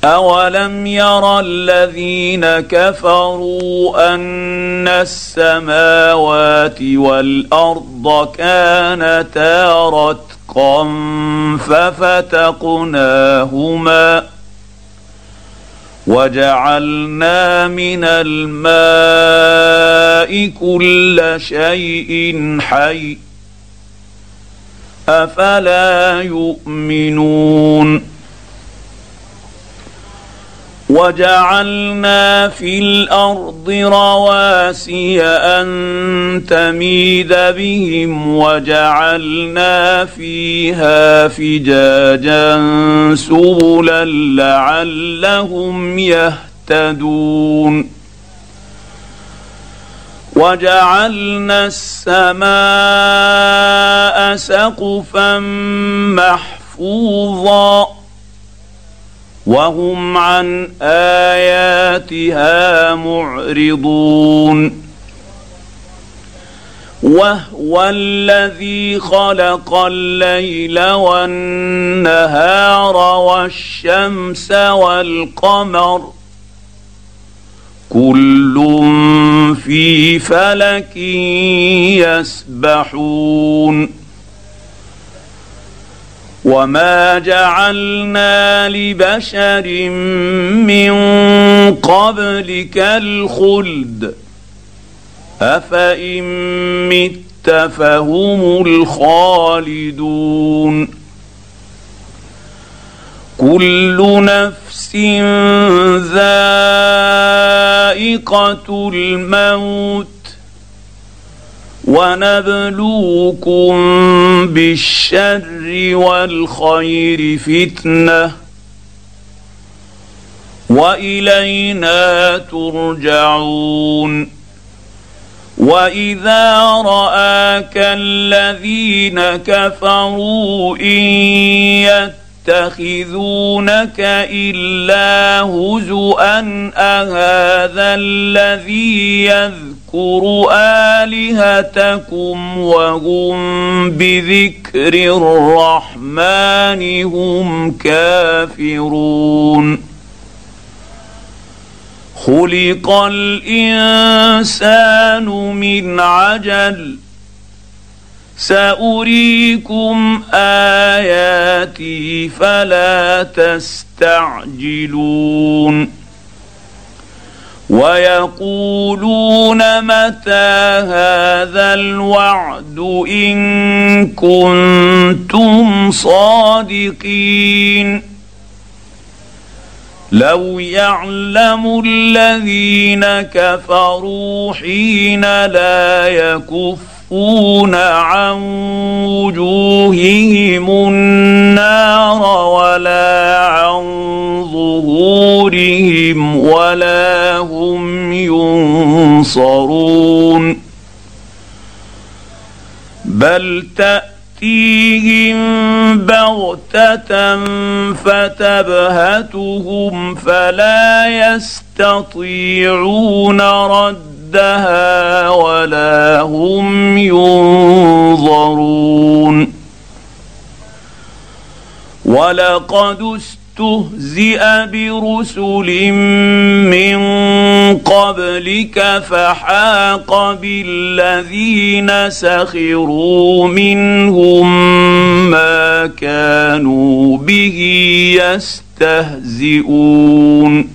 أولم ير الذين كفروا أن السماوات والأرض كانتا رتقا ففتقناهما وجعلنا من الماء كل شيء حي أفلا يؤمنون وجعلنا في الأرض رواسي أن تميد بهم وجعلنا فيها فجاجا سبلا لعلهم يهتدون وجعلنا السماء سقفا محفوظا وهم عن آياتها معرضون وهو الذي خلق الليل والنهار والشمس والقمر كل في فلك يسبحون وما جعلنا لبشر من قبلك الخلد أفإن مت فهم الخالدون كل نفس ذائقة الموت ونبلوكم بالشر والخير فتنة وإلينا ترجعون وإذا رآك الذين كفروا إن يتخذونك إلا هزؤا أهذا الذي يذكر آلهتكم وهم بذكر الرحمن هم كافرون خلق الإنسان من عجل سأريكم آياتي فلا تستعجلون ويقولون متى هذا الوعد إن كنتم صادقين لو يعلم الذين كفروا حين لا يكفون عن وجوههم النار ولا عن ظهورهم ولا هم ينصرون بل تأتيهم بغتة فتبهتهم فلا يستطيعون ردها ولا هم ينظرون ولقد استهزئ برسل من قبلك فحاق بالذين سخروا منهم ما كانوا به يستهزئون